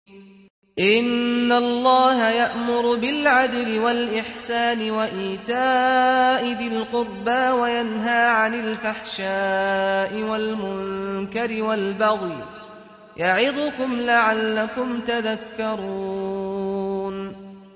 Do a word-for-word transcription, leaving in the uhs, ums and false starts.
إِنَّ اللَّهَ يَأْمُرُ بِالْعَدْلِ وَالْإِحْسَانِ وَإِيتَاءِ ذِي الْقُرْبَىٰ وَيَنْهَىٰ عَنِ الْفَحْشَاءِ وَالْمُنكَرِ وَالْبَغْيِ يَعِظُكُمْ لَعَلَّكُمْ تَذَكَّرُونَ